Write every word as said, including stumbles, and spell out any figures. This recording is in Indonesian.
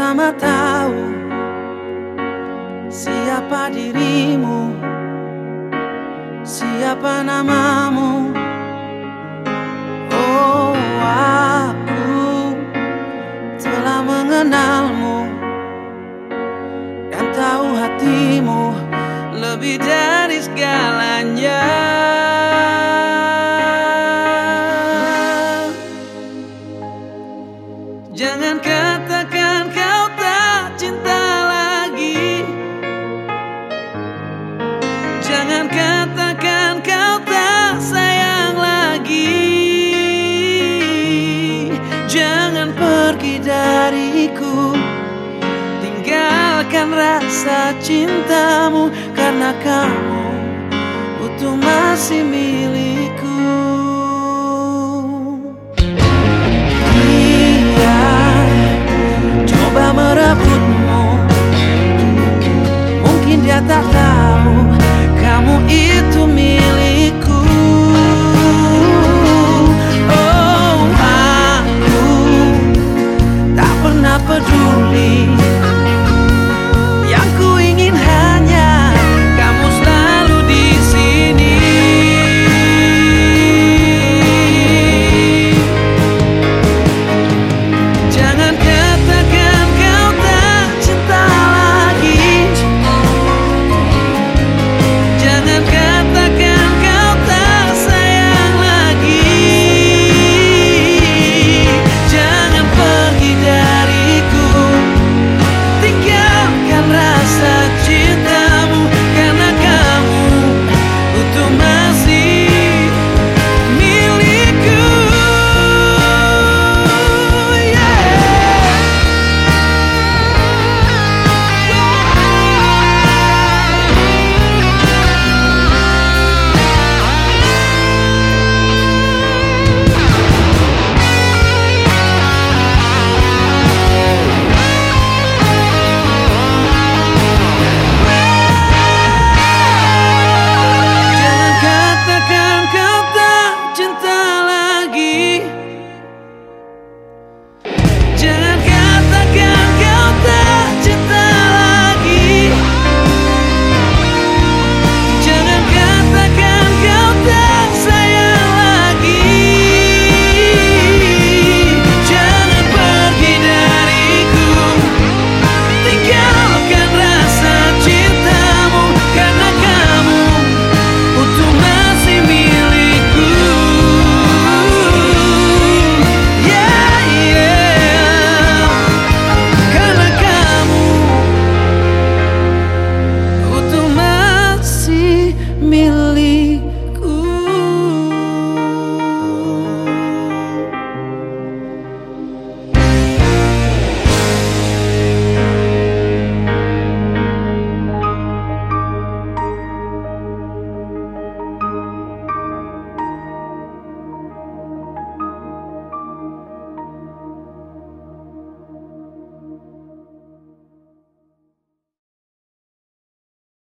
pertama tahu siapa dirimu, siapa namamu. Oh, aku telah mengenalmu dan tahu hatimu lebih dari segalanya. Jangan katakan kau tak cinta lagi, jangan katakan kau tak sayang lagi. Jangan pergi dariku, tinggalkan rasa cintamu, karena kamu utuh masih milikku.